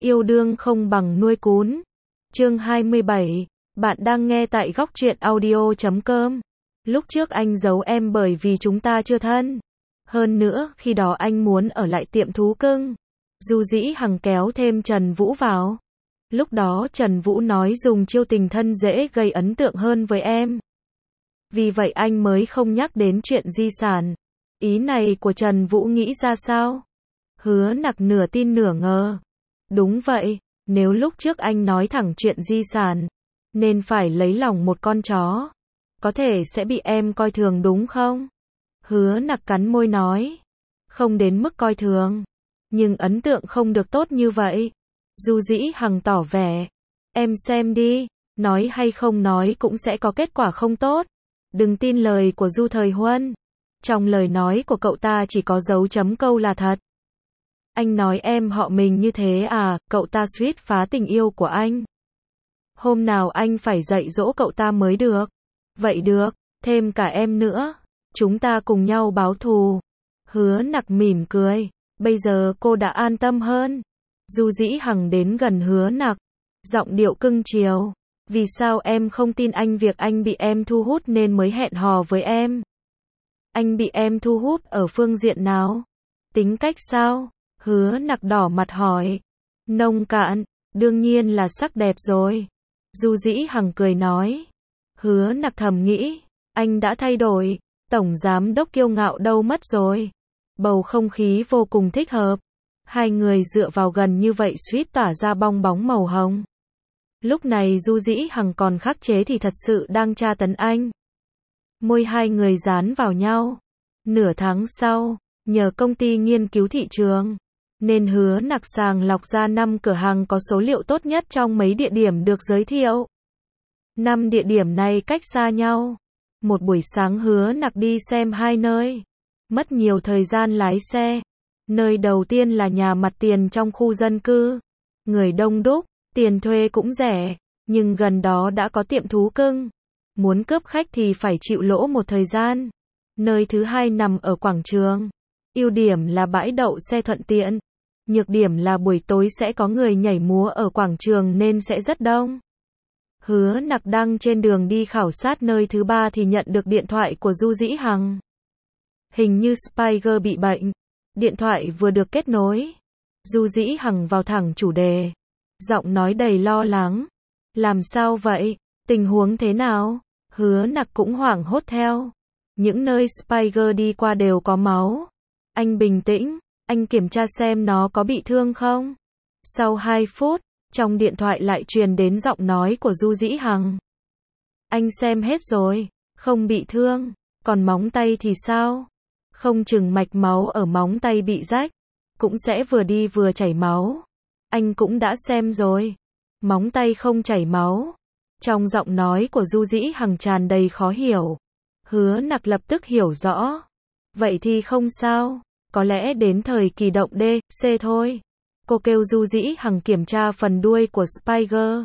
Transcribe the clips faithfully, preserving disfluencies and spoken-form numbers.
Yêu đương không bằng nuôi cún. Chương hai mươi bảy. Bạn đang nghe tại góc truyện audio chấm com. Lúc trước anh giấu em bởi vì chúng ta chưa thân. Hơn nữa, khi đó anh muốn ở lại tiệm thú cưng. Du Dĩ Hằng kéo thêm Trần Vũ vào. Lúc đó Trần Vũ nói dùng chiêu tình thân dễ gây ấn tượng hơn với em. Vì vậy anh mới không nhắc đến chuyện di sản. Ý này của Trần Vũ nghĩ ra sao? Hứa Nặc nửa tin nửa ngờ. Đúng vậy, nếu lúc trước anh nói thẳng chuyện di sản, nên phải lấy lòng một con chó, có thể sẽ bị em coi thường đúng không? Hứa Nặc cắn môi nói. Không đến mức coi thường, nhưng ấn tượng không được tốt như vậy. Du Dĩ Hằng tỏ vẻ. Em xem đi, nói hay không nói cũng sẽ có kết quả không tốt. Đừng tin lời của Du Thời Huân. Trong lời nói của cậu ta chỉ có dấu chấm câu là thật. Anh nói em họ mình như thế à, cậu ta suýt phá tình yêu của anh. Hôm nào anh phải dạy dỗ cậu ta mới được. Vậy được, thêm cả em nữa. Chúng ta cùng nhau báo thù. Hứa Nặc mỉm cười. Bây giờ cô đã an tâm hơn. Du Dĩ Hằng đến gần Hứa Nặc. Giọng điệu cưng chiều. Vì sao em không tin anh việc anh bị em thu hút nên mới hẹn hò với em? Anh bị em thu hút ở phương diện nào? Tính cách sao? Hứa Nặc đỏ mặt hỏi. Nông cạn, đương nhiên là sắc đẹp rồi. Du Dĩ Hằng cười nói. Hứa Nặc thầm nghĩ, anh đã thay đổi, tổng giám đốc kiêu ngạo đâu mất rồi. Bầu không khí vô cùng thích hợp. Hai người dựa vào gần như vậy suýt tỏa ra bong bóng màu hồng. Lúc này Du Dĩ Hằng còn khắc chế thì thật sự đang tra tấn anh. Môi hai người dán vào nhau. Nửa tháng sau, nhờ công ty nghiên cứu thị trường, nên Hứa Nặc sàng lọc ra năm cửa hàng có số liệu tốt nhất trong mấy địa điểm được giới thiệu. Năm địa điểm này cách xa nhau. Một buổi sáng Hứa Nặc đi xem hai nơi. Mất nhiều thời gian lái xe. Nơi đầu tiên là nhà mặt tiền trong khu dân cư. Người đông đúc, tiền thuê cũng rẻ, nhưng gần đó đã có tiệm thú cưng. Muốn cướp khách thì phải chịu lỗ một thời gian. Nơi thứ hai nằm ở quảng trường. Ưu điểm là bãi đậu xe thuận tiện. Nhược điểm là buổi tối sẽ có người nhảy múa ở quảng trường nên sẽ rất đông. Hứa Nặc đang trên đường đi khảo sát nơi thứ ba thì nhận được điện thoại của Du Dĩ Hằng. Hình như Spiger bị bệnh. Điện thoại vừa được kết nối. Du Dĩ Hằng vào thẳng chủ đề. Giọng nói đầy lo lắng. Làm sao vậy? Tình huống thế nào? Hứa Nặc cũng hoảng hốt theo. Những nơi Spiger đi qua đều có máu. Anh bình tĩnh, anh kiểm tra xem nó có bị thương không? Sau hai phút, trong điện thoại lại truyền đến giọng nói của Du Dĩ Hằng. Anh xem hết rồi, không bị thương, còn móng tay thì sao? Không chừng mạch máu ở móng tay bị rách, cũng sẽ vừa đi vừa chảy máu. Anh cũng đã xem rồi, móng tay không chảy máu. Trong giọng nói của Du Dĩ Hằng tràn đầy khó hiểu. Hứa Nặc lập tức hiểu rõ. Vậy thì không sao, có lẽ đến thời kỳ động D, C thôi. Cô kêu Du Dĩ Hằng kiểm tra phần đuôi của Spiger.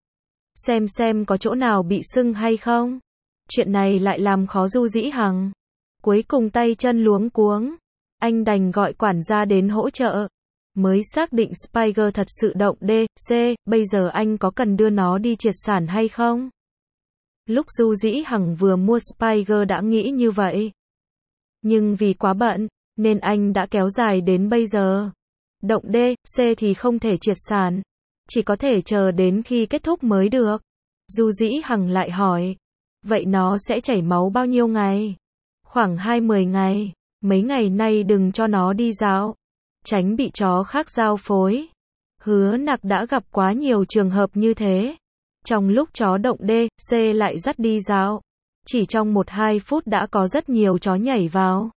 Xem xem có chỗ nào bị sưng hay không. Chuyện này lại làm khó Du Dĩ Hằng. Cuối cùng tay chân luống cuống. Anh đành gọi quản gia đến hỗ trợ. Mới xác định Spiger thật sự động D, C, bây giờ anh có cần đưa nó đi triệt sản hay không? Lúc Du Dĩ Hằng vừa mua Spiger đã nghĩ như vậy. Nhưng vì quá bận, nên anh đã kéo dài đến bây giờ. Động D, C thì không thể triệt sản. Chỉ có thể chờ đến khi kết thúc mới được. Du Dĩ Hằng lại hỏi. Vậy nó sẽ chảy máu bao nhiêu ngày? Khoảng hai mươi ngày. Mấy ngày nay đừng cho nó đi dạo. Tránh bị chó khác giao phối. Hứa Nặc đã gặp quá nhiều trường hợp như thế. Trong lúc chó động D, C lại dắt đi dạo. Chỉ trong một hai phút đã có rất nhiều chó nhảy vào.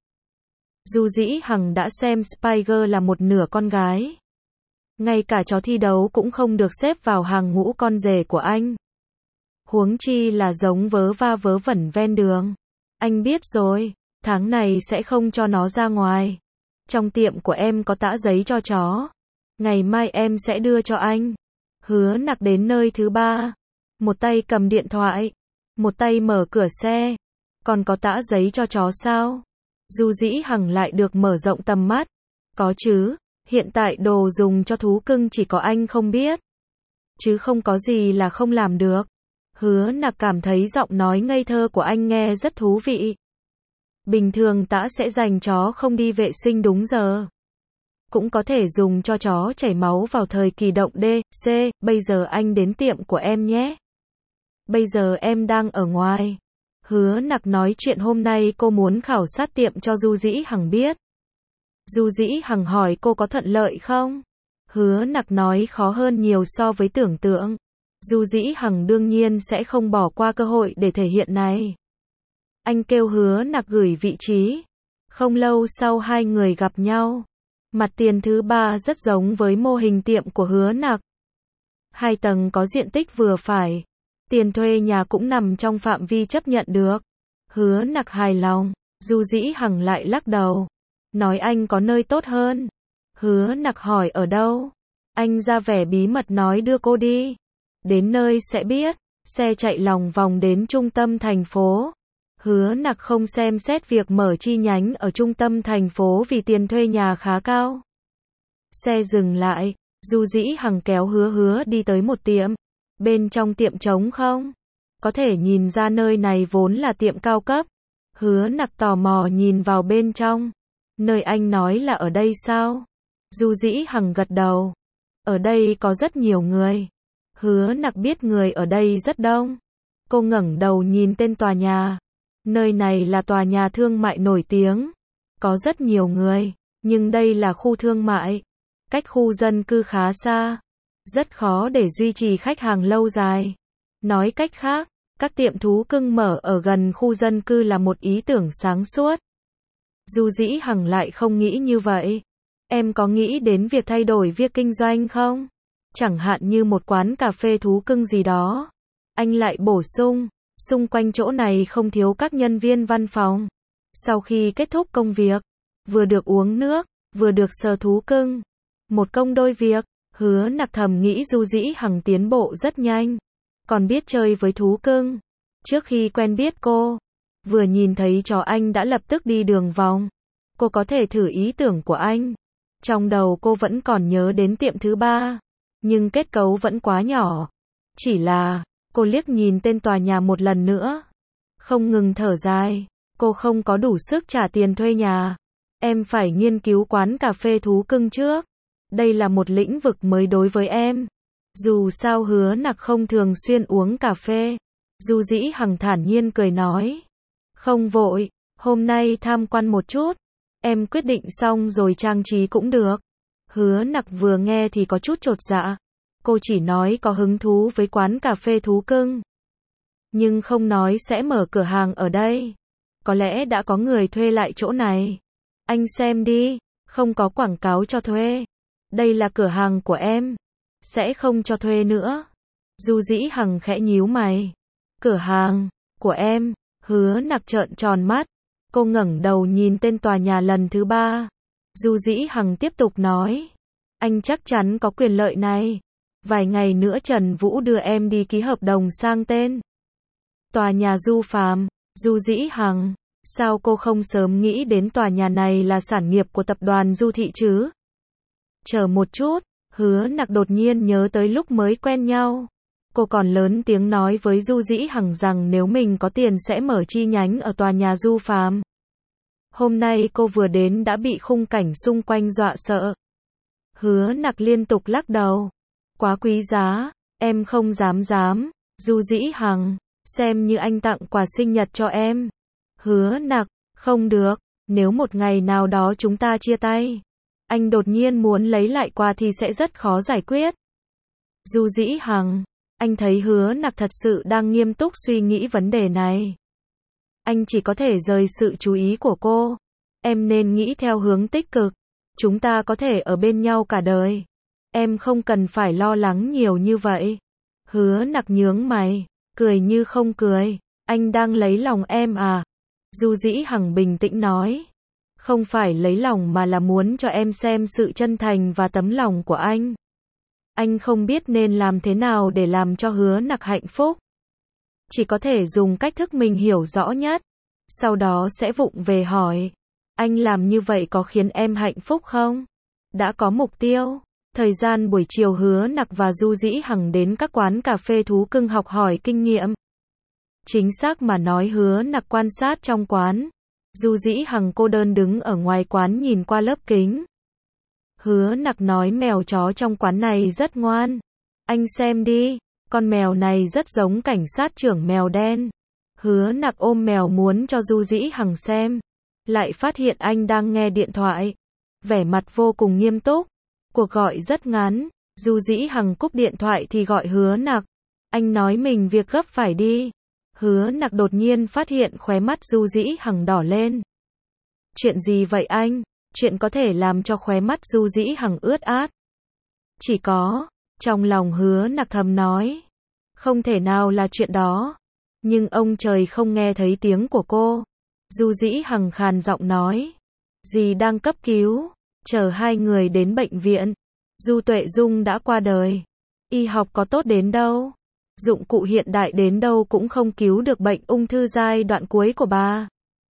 Du Dĩ Hằng đã xem Spiger là một nửa con gái. Ngay cả chó thi đấu cũng không được xếp vào hàng ngũ con rể của anh. Huống chi là giống vớ va vớ vẩn ven đường. Anh biết rồi, tháng này sẽ không cho nó ra ngoài. Trong tiệm của em có tã giấy cho chó. Ngày mai em sẽ đưa cho anh. Hứa Nặc đến nơi thứ ba. Một tay cầm điện thoại. Một tay mở cửa xe. Còn có tã giấy cho chó sao? Du Dĩ Hằng lại được mở rộng tầm mắt. Có chứ, Hiện tại đồ dùng cho thú cưng chỉ có anh không biết. Chứ không có gì là không làm được. Hứa Nặc cảm thấy giọng nói ngây thơ của anh nghe rất thú vị. Bình thường tã sẽ dành chó không đi vệ sinh đúng giờ. Cũng có thể dùng cho chó chảy máu vào thời kỳ động D, C, bây giờ anh đến tiệm của em nhé. Bây giờ em đang ở ngoài. Hứa Nặc nói chuyện hôm nay cô muốn khảo sát tiệm cho Du Dĩ Hằng biết. Du Dĩ Hằng hỏi cô có thuận lợi không? Hứa Nặc nói khó hơn nhiều so với tưởng tượng. Du Dĩ Hằng đương nhiên sẽ không bỏ qua cơ hội để thể hiện này. Anh kêu Hứa Nặc gửi vị trí. Không lâu sau hai người gặp nhau. Mặt tiền thứ ba rất giống với mô hình tiệm của Hứa Nặc. Hai tầng có diện tích vừa phải. Tiền thuê nhà cũng nằm trong phạm vi chấp nhận được. Hứa Nặc hài lòng. Du Dĩ Hằng lại lắc đầu. Nói anh có nơi tốt hơn. Hứa Nặc hỏi ở đâu. Anh ra vẻ bí mật nói đưa cô đi. Đến nơi sẽ biết. Xe chạy lòng vòng đến trung tâm thành phố. Hứa Nặc không xem xét việc mở chi nhánh ở trung tâm thành phố vì tiền thuê nhà khá cao. Xe dừng lại. Du Dĩ Hằng kéo Hứa Hứa đi tới một tiệm. Bên trong tiệm trống không? Có thể nhìn ra nơi này vốn là tiệm cao cấp. Hứa Nặc tò mò nhìn vào bên trong. Nơi anh nói là ở đây sao? Du Dĩ Hằng gật đầu. Ở đây có rất nhiều người. Hứa Nặc biết người ở đây rất đông. Cô ngẩng đầu nhìn tên tòa nhà. Nơi này là tòa nhà thương mại nổi tiếng. Có rất nhiều người. Nhưng đây là khu thương mại. Cách khu dân cư khá xa. Rất khó để duy trì khách hàng lâu dài. Nói cách khác, các tiệm thú cưng mở ở gần khu dân cư là một ý tưởng sáng suốt. Du Dĩ Hằng lại không nghĩ như vậy. Em có nghĩ đến việc thay đổi việc kinh doanh không? Chẳng hạn như một quán cà phê thú cưng gì đó. Anh lại bổ sung, xung quanh chỗ này không thiếu các nhân viên văn phòng. Sau khi kết thúc công việc, vừa được uống nước, vừa được sờ thú cưng. Một công đôi việc. Hứa Nặc thầm nghĩ Du Dĩ Hằng tiến bộ rất nhanh. Còn biết chơi với thú cưng. Trước khi quen biết cô, vừa nhìn thấy chó anh đã lập tức đi đường vòng. Cô có thể thử ý tưởng của anh. Trong đầu cô vẫn còn nhớ đến tiệm thứ ba. Nhưng kết cấu vẫn quá nhỏ. Chỉ là, cô liếc nhìn tên tòa nhà một lần nữa. Không ngừng thở dài. Cô không có đủ sức trả tiền thuê nhà. Em phải nghiên cứu quán cà phê thú cưng trước. Đây là một lĩnh vực mới đối với em. Dù sao Hứa Nặc không thường xuyên uống cà phê. Du Dĩ Hằng thản nhiên cười nói. Không vội, hôm nay tham quan một chút. Em quyết định xong rồi trang trí cũng được. Hứa Nặc vừa nghe thì có chút chột dạ. Cô chỉ nói có hứng thú với quán cà phê thú cưng. Nhưng không nói sẽ mở cửa hàng ở đây. Có lẽ đã có người thuê lại chỗ này. Anh xem đi, không có quảng cáo cho thuê. Đây là cửa hàng của em. Sẽ không cho thuê nữa. Du Dĩ Hằng khẽ nhíu mày. Cửa hàng của em. Hứa Nặc trợn tròn mắt. Cô ngẩng đầu nhìn tên tòa nhà lần thứ ba. Du Dĩ Hằng tiếp tục nói. Anh chắc chắn có quyền lợi này. Vài ngày nữa Trần Vũ đưa em đi ký hợp đồng sang tên. Tòa nhà Du Phàm. Du Dĩ Hằng. Sao cô không sớm nghĩ đến tòa nhà này là sản nghiệp của tập đoàn Du Thị chứ? Chờ một chút. Hứa Nặc đột nhiên nhớ tới lúc mới quen nhau. Cô còn lớn tiếng nói với Du Dĩ Hằng rằng nếu mình có tiền sẽ mở chi nhánh ở tòa nhà Du Phàm. Hôm nay cô vừa đến đã bị khung cảnh xung quanh dọa sợ. Hứa Nặc liên tục lắc đầu. Quá quý giá, em không dám dám. Du Dĩ Hằng, xem như anh tặng quà sinh nhật cho em. Hứa Nặc, không được, nếu một ngày nào đó chúng ta chia tay. Anh đột nhiên muốn lấy lại quà thì sẽ rất khó giải quyết. Du Dĩ Hằng, anh thấy Hứa Nặc thật sự đang nghiêm túc suy nghĩ vấn đề này. Anh chỉ có thể rời sự chú ý của cô. Em nên nghĩ theo hướng tích cực. Chúng ta có thể ở bên nhau cả đời. Em không cần phải lo lắng nhiều như vậy. Hứa Nặc nhướng mày, cười như không cười. Anh đang lấy lòng em à? Du Dĩ Hằng bình tĩnh nói. Không phải lấy lòng mà là muốn cho em xem sự chân thành và tấm lòng của anh. Anh không biết nên làm thế nào để làm cho Hứa Nặc hạnh phúc. Chỉ có thể dùng cách thức mình hiểu rõ nhất. Sau đó sẽ vụng về hỏi. Anh làm như vậy có khiến em hạnh phúc không? đã có mục tiêu. Thời gian buổi chiều Hứa Nặc và Du Dĩ Hằng đến các quán cà phê thú cưng học hỏi kinh nghiệm. Chính xác mà nói Hứa Nặc quan sát trong quán. Du Dĩ Hằng cô đơn đứng ở ngoài quán nhìn qua lớp kính. Hứa Nặc nói mèo chó trong quán này rất ngoan. Anh xem đi, con mèo này rất giống cảnh sát trưởng mèo đen. Hứa Nặc ôm mèo muốn cho Du Dĩ Hằng xem. Lại phát hiện anh đang nghe điện thoại. Vẻ mặt vô cùng nghiêm túc. Cuộc gọi rất ngắn. Du Dĩ Hằng cúp điện thoại thì gọi Hứa Nặc. Anh nói mình việc gấp phải đi. Hứa Nặc đột nhiên phát hiện khóe mắt Du Dĩ Hằng đỏ lên. Chuyện gì vậy anh? Chuyện có thể làm cho khóe mắt Du Dĩ Hằng ướt át. Chỉ có, trong lòng Hứa Nặc thầm nói. Không thể nào là chuyện đó. Nhưng ông trời không nghe thấy tiếng của cô. Du Dĩ Hằng khàn giọng nói. Dì đang cấp cứu. Chờ hai người đến bệnh viện. Du Tuệ Dung đã qua đời. Y học có tốt đến đâu. Dụng cụ hiện đại đến đâu cũng không cứu được bệnh ung thư giai đoạn cuối của bà.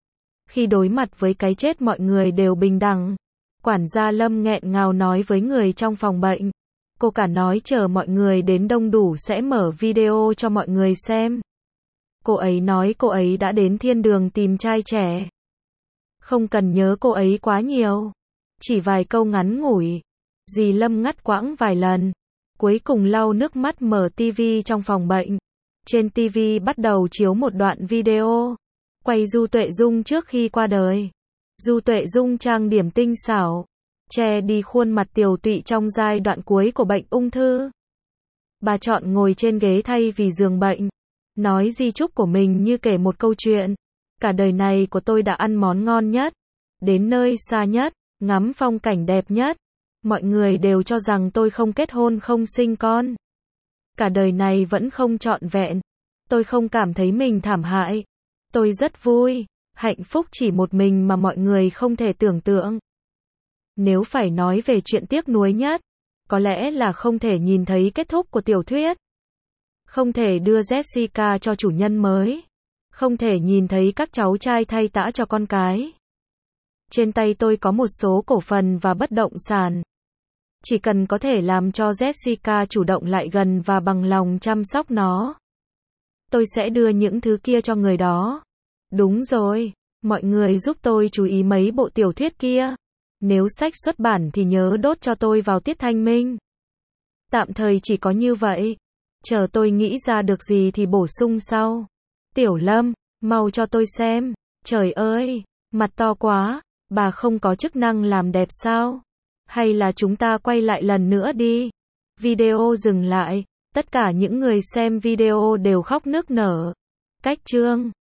Khi đối mặt với cái chết mọi người đều bình đẳng. Quản gia Lâm nghẹn ngào nói với người trong phòng bệnh. Cô cả nói chờ mọi người đến đông đủ sẽ mở video cho mọi người xem. Cô ấy nói cô ấy đã đến thiên đường tìm trai trẻ. Không cần nhớ cô ấy quá nhiều. Chỉ vài câu ngắn ngủi. Dì Lâm ngắt quãng vài lần. Cuối cùng lau nước mắt mở tivi trong phòng bệnh. Trên tivi bắt đầu chiếu một đoạn video. Quay Du Tuệ Dung trước khi qua đời. Du Tuệ Dung trang điểm tinh xảo. Che đi khuôn mặt tiều tụy trong giai đoạn cuối của bệnh ung thư. Bà chọn ngồi trên ghế thay vì giường bệnh. Nói di chúc của mình như kể một câu chuyện. Cả đời này của tôi đã ăn món ngon nhất. Đến nơi xa nhất. Ngắm phong cảnh đẹp nhất. Mọi người đều cho rằng tôi không kết hôn không sinh con. Cả đời này vẫn không trọn vẹn. Tôi không cảm thấy mình thảm hại. Tôi rất vui. Hạnh phúc chỉ một mình mà mọi người không thể tưởng tượng. Nếu phải nói về chuyện tiếc nuối nhất, có lẽ là không thể nhìn thấy kết thúc của tiểu thuyết. Không thể đưa Jessica cho chủ nhân mới. Không thể nhìn thấy các cháu trai thay tã cho con cái. Trên tay tôi có một số cổ phần và bất động sản. Chỉ cần có thể làm cho Jessica chủ động lại gần và bằng lòng chăm sóc nó. Tôi sẽ đưa những thứ kia cho người đó. Đúng rồi, mọi người giúp tôi chú ý mấy bộ tiểu thuyết kia. Nếu sách xuất bản thì nhớ đốt cho tôi vào tiết thanh minh. Tạm thời chỉ có như vậy. Chờ tôi nghĩ ra được gì thì bổ sung sau. Tiểu Lâm, mau cho tôi xem. Trời ơi, mặt to quá. Bà không có chức năng làm đẹp sao? Hay là chúng ta quay lại lần nữa đi? Video dừng lại. Tất cả những người xem video đều khóc nức nở. Cách chương